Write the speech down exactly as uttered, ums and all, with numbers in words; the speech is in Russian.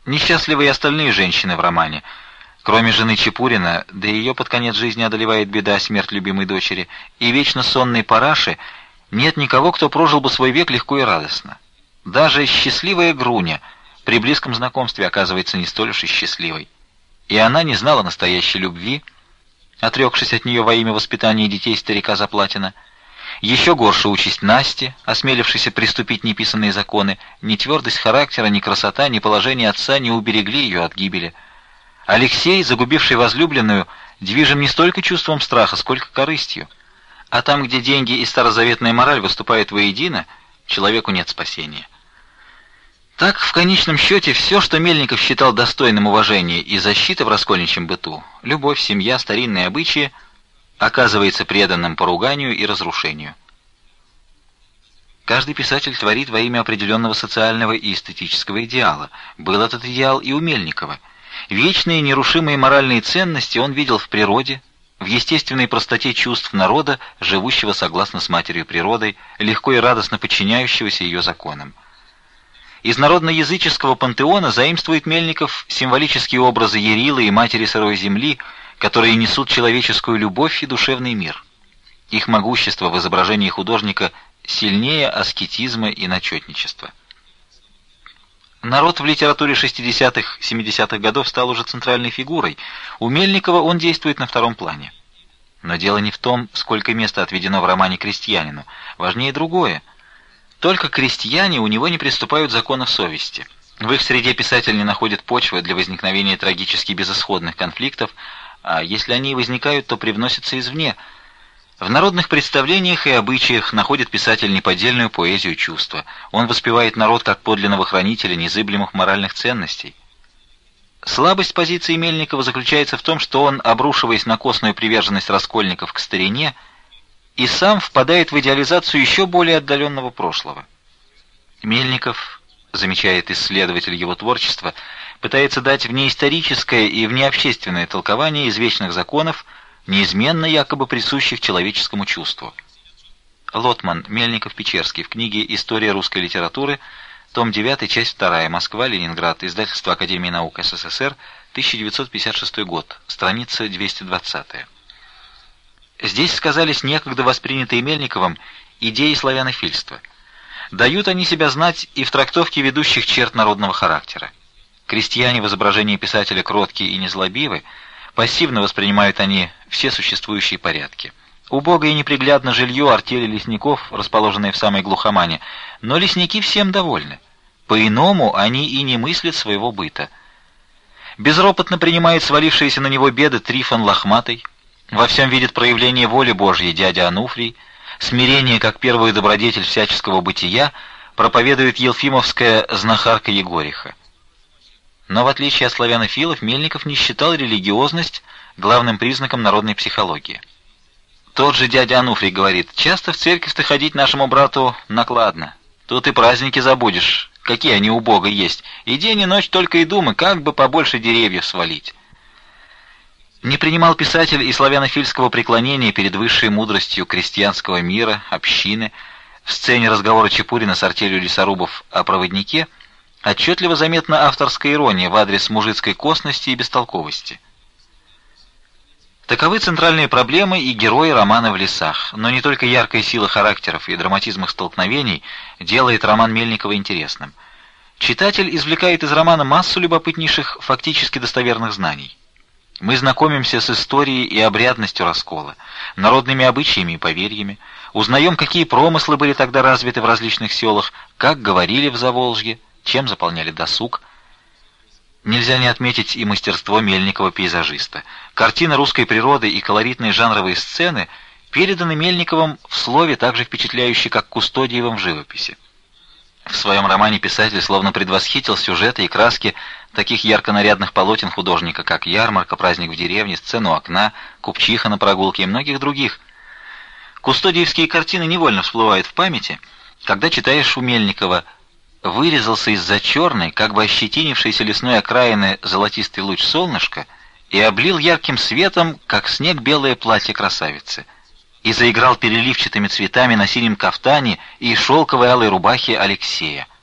Несчастливы и остальные женщины в романе. Кроме жены Чепурина, да и ее под конец жизни одолевает беда, смерть любимой дочери, и вечно сонной Параши, нет никого, кто прожил бы свой век легко и радостно. Даже счастливая Груня при близком знакомстве оказывается не столь уж и счастливой. И она не знала настоящей любви, отрекшись от нее во имя воспитания детей старика Заплатина. Еще горше участь Насти, осмелившейся приступить неписанные законы. Ни твердость характера, ни красота, ни положение отца не уберегли ее от гибели. Алексей, загубивший возлюбленную, движим не столько чувством страха, сколько корыстью. А там, где деньги и старозаветная мораль выступают воедино, человеку нет спасения. Так, в конечном счете, все, что Мельников считал достойным уважения и защиты в раскольничьем быту, любовь, семья, старинные обычаи, оказывается преданным поруганию и разрушению. Каждый писатель творит во имя определенного социального и эстетического идеала. Был этот идеал и у Мельникова. Вечные нерушимые моральные ценности он видел в природе, в естественной простоте чувств народа, живущего согласно с матерью природой, легко и радостно подчиняющегося ее законам. Из народно-языческого пантеона заимствует Мельников символические образы Ярилы и матери сырой земли, которые несут человеческую любовь и душевный мир. Их могущество в изображении художника сильнее аскетизма и начетничества. Народ в литературе шестидесятых-семидесятых годов стал уже центральной фигурой. У Мельникова он действует на втором плане. Но дело не в том, сколько места отведено в романе крестьянину. Важнее другое. Только крестьяне у него не приступают законов совести. В их среде писатель не находит почвы для возникновения трагически безысходных конфликтов, а если они и возникают, то привносятся извне. В народных представлениях и обычаях находит писатель неподдельную поэзию чувства. Он воспевает народ как подлинного хранителя незыблемых моральных ценностей. Слабость позиции Мельникова заключается в том, что он, обрушиваясь на косную приверженность раскольников к старине, и сам впадает в идеализацию еще более отдаленного прошлого. Мельников, замечает исследователь его творчества, пытается дать внеисторическое и внеобщественное толкование извечных законов, неизменно якобы присущих человеческому чувству. Лотман, Мельников-Печерский, в книге «История русской литературы», том девятый, часть вторая, Москва, Ленинград, издательство Академии наук СССР, тысяча девятьсот пятьдесят шестой год, страница двести двадцатая. Здесь сказались некогда воспринятые Мельниковым идеи славянофильства. Дают они себя знать и в трактовке ведущих черт народного характера. Крестьяне в изображении писателя кроткие и незлобивы, пассивно воспринимают они все существующие порядки. Убого и неприглядно жилье артели лесников, расположенные в самой глухомане, но лесники всем довольны. По-иному они и не мыслят своего быта. Безропотно принимает свалившиеся на него беды Трифон Лохматый, во всем видит проявление воли Божьей дядя Ануфрий, смирение как первый добродетель всяческого бытия проповедует елфимовская знахарка Егориха. Но в отличие от славянофилов, Мельников не считал религиозность главным признаком народной психологии. Тот же дядя Ануфрий говорит: «Часто в церковь-то ходить нашему брату накладно. Тут и праздники забудешь, какие они у Бога есть, и день и ночь только и думай, как бы побольше деревьев свалить». Не принимал писатель и славянофильского преклонения перед высшей мудростью крестьянского мира, общины. В сцене разговора Чепурина с артелью лесорубов о проводнике отчетливо заметна авторская ирония в адрес мужицкой косности и бестолковости. Таковы центральные проблемы и герои романа «В лесах», но не только яркая сила характеров и драматизм их столкновений делает роман Мельникова интересным. Читатель извлекает из романа массу любопытнейших фактически достоверных знаний. Мы знакомимся с историей и обрядностью раскола, народными обычаями и поверьями, узнаем, какие промыслы были тогда развиты в различных селах, как говорили в Заволжье, чем заполняли досуг. Нельзя не отметить и мастерство Мельникова-пейзажиста. Картины русской природы и колоритные жанровые сцены переданы Мельниковым в слове так же впечатляюще, как Кустодиевым в живописи. В своем романе писатель словно предвосхитил сюжеты и краски таких ярко-нарядных полотен художника, как «Ярмарка», «Праздник в деревне», «Сцена у окна», «Купчиха на прогулке» и многих других. Кустодиевские картины невольно всплывают в памяти, когда читаешь у Мельникова: «Вырезался из-за черной, как бы ощетинившейся лесной окраины золотистый луч солнышка и облил ярким светом, как снег, белое платье красавицы, и заиграл переливчатыми цветами на синем кафтане и шелковой алой рубахе Алексея».